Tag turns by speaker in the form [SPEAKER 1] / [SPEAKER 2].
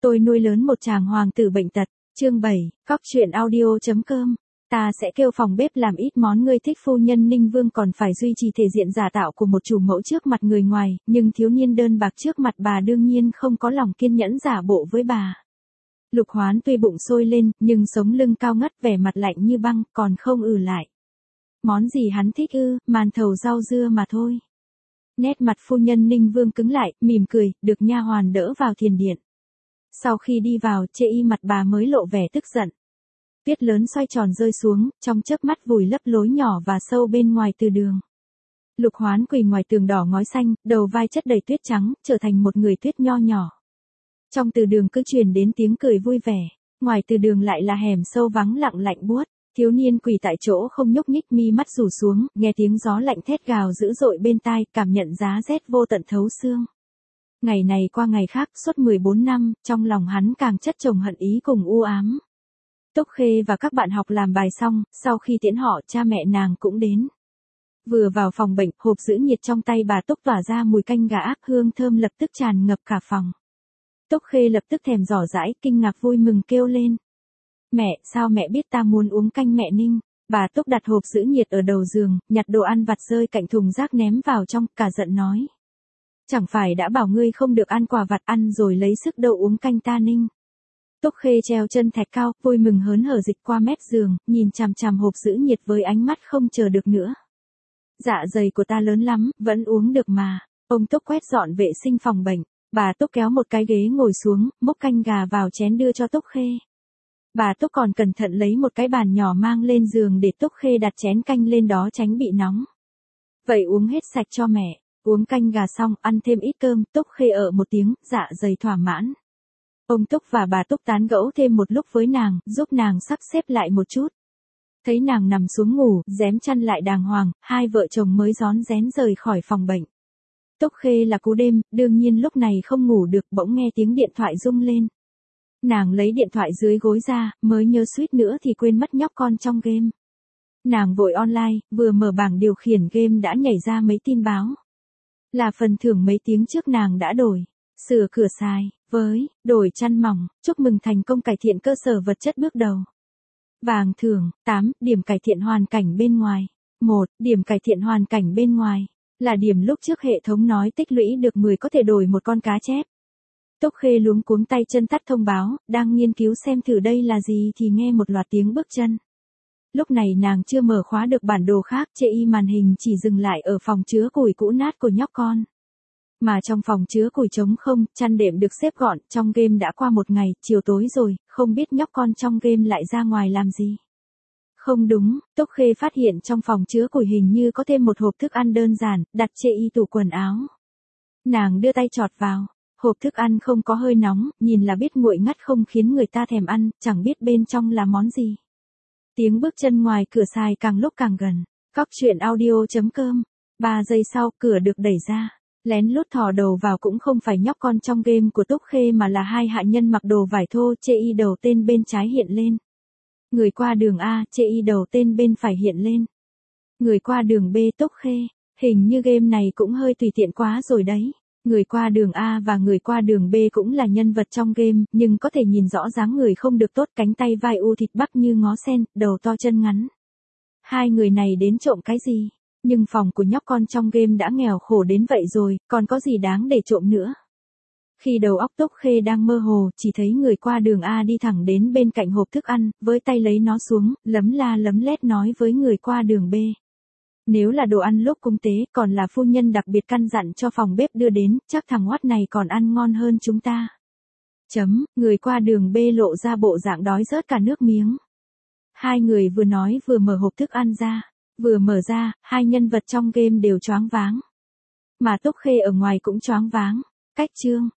[SPEAKER 1] Tôi nuôi lớn một chàng hoàng tử bệnh tật. Chương 7, Cóc truyện audio.com. Ta sẽ kêu phòng bếp làm ít món ngươi thích. Phu nhân Ninh Vương còn phải duy trì thể diện giả tạo của một chủ mẫu trước mặt người ngoài, nhưng thiếu niên đơn bạc trước mặt bà đương nhiên không có lòng kiên nhẫn giả bộ với bà. Lục Hoán tuy bụng sôi lên, nhưng sống lưng cao ngất, vẻ mặt lạnh như băng, còn không lại. Món gì hắn thích ư? Màn thầu rau dưa mà thôi. Nét mặt phu nhân Ninh Vương cứng lại, mỉm cười, được nha hoàn đỡ vào thiền điện. Sau khi đi vào, chê y mặt bà mới lộ vẻ tức giận. Tuyết lớn xoay tròn rơi xuống, trong chớp mắt vùi lấp lối nhỏ và sâu bên ngoài từ đường. Lục Hoán quỳ ngoài tường đỏ ngói xanh, đầu vai chất đầy tuyết trắng, trở thành một người tuyết nho nhỏ. Trong từ đường cứ truyền đến tiếng cười vui vẻ, ngoài từ đường lại là hẻm sâu vắng lặng lạnh buốt. Thiếu niên quỳ tại chỗ không nhúc nhích, mi mắt rủ xuống, nghe tiếng gió lạnh thét gào dữ dội bên tai, cảm nhận giá rét vô tận thấu xương. Ngày này qua ngày khác, suốt 14 năm, trong lòng hắn càng chất chồng hận ý cùng u ám. Túc Khê và các bạn học làm bài xong, sau khi tiễn họ, cha mẹ nàng cũng đến. Vừa vào phòng bệnh, hộp giữ nhiệt trong tay bà Túc tỏa ra mùi canh gà ác, hương thơm lập tức tràn ngập cả phòng. Túc Khê lập tức thèm dò dãi, kinh ngạc vui mừng kêu lên. Mẹ, sao mẹ biết ta muốn uống canh mẹ Ninh? Bà Túc đặt hộp giữ nhiệt ở đầu giường, nhặt đồ ăn vặt rơi cạnh thùng rác ném vào trong, cả giận nói. Chẳng phải đã bảo ngươi không được ăn quà vặt, ăn rồi lấy sức đâu uống canh ta Ninh. Túc Khê treo chân thạch cao, vui mừng hớn hở dịch qua mép giường, nhìn chằm chằm hộp giữ nhiệt với ánh mắt không chờ được nữa. Dạ dày của ta lớn lắm, vẫn uống được mà. Ông Túc quét dọn vệ sinh phòng bệnh, bà Túc kéo một cái ghế ngồi xuống, múc canh gà vào chén đưa cho Túc Khê. Bà Túc còn cẩn thận lấy một cái bàn nhỏ mang lên giường để Túc Khê đặt chén canh lên đó tránh bị nóng. Vậy uống hết sạch cho mẹ. Uống canh gà xong, ăn thêm ít cơm, Túc Khê ở một tiếng, dạ dày thỏa mãn. Ông Túc và bà Túc tán gẫu thêm một lúc với nàng, giúp nàng sắp xếp lại một chút. Thấy nàng nằm xuống ngủ, rém chăn lại đàng hoàng, hai vợ chồng mới rón rén rời khỏi phòng bệnh. Túc Khê là cú đêm, đương nhiên lúc này không ngủ được, bỗng nghe tiếng điện thoại rung lên. Nàng lấy điện thoại dưới gối ra, mới nhớ suýt nữa thì quên mất nhóc con trong game. Nàng vội online, vừa mở bảng điều khiển game đã nhảy ra mấy tin báo. Là phần thưởng mấy tiếng trước nàng đã đổi. Sửa cửa xài, với, đổi chăn mỏng, chúc mừng thành công cải thiện cơ sở vật chất bước đầu. Vàng thưởng, 8, điểm cải thiện hoàn cảnh bên ngoài. 1, điểm cải thiện hoàn cảnh bên ngoài. Là điểm lúc trước hệ thống nói tích lũy được 10 có thể đổi một con cá chép. Túc Khê luống cuống tay chân tắt thông báo, đang nghiên cứu xem thử đây là gì thì nghe một loạt tiếng bước chân. Lúc này nàng chưa mở khóa được bản đồ khác, chê y màn hình chỉ dừng lại ở phòng chứa củi cũ nát của nhóc con. Mà trong phòng chứa củi trống không, chăn đệm được xếp gọn, trong game đã qua một ngày, chiều tối rồi, không biết nhóc con trong game lại ra ngoài làm gì. Không đúng, Túc Khê phát hiện trong phòng chứa củi hình như có thêm một hộp thức ăn đơn giản, đặt chê y tủ quần áo. Nàng đưa tay chọt vào. Hộp thức ăn không có hơi nóng, nhìn là biết nguội ngắt không khiến người ta thèm ăn, chẳng biết bên trong là món gì. Tiếng bước chân ngoài cửa xài càng lúc càng gần. Cóc truyện audio.com. 3 giây sau, cửa được đẩy ra. Lén lút thò đầu vào cũng không phải nhóc con trong game của Túc Khê mà là hai hạ nhân mặc đồ vải thô, chê y đầu tên bên trái hiện lên. Người qua đường A, chê y đầu tên bên phải hiện lên. Người qua đường B, Túc Khê. Hình như game này cũng hơi tùy tiện quá rồi đấy. Người qua đường A và người qua đường B cũng là nhân vật trong game, nhưng có thể nhìn rõ dáng người không được tốt, cánh tay vai u thịt bắp như ngó sen, đầu to chân ngắn. Hai người này đến trộm cái gì? Nhưng phòng của nhóc con trong game đã nghèo khổ đến vậy rồi, còn có gì đáng để trộm nữa? Khi đầu óc Túc Khê đang mơ hồ, chỉ thấy người qua đường A đi thẳng đến bên cạnh hộp thức ăn, với tay lấy nó xuống, lấm la lấm lét nói với người qua đường B. Nếu là đồ ăn lúc cúng tế, còn là phu nhân đặc biệt căn dặn cho phòng bếp đưa đến, chắc thằng Hoắt này còn ăn ngon hơn chúng ta. Người qua đường B lộ ra bộ dạng đói rớt cả nước miếng. Hai người vừa nói vừa mở hộp thức ăn ra. Vừa mở ra, hai nhân vật trong game đều choáng váng. Mà Túc Khê ở ngoài cũng choáng váng. Cách chương,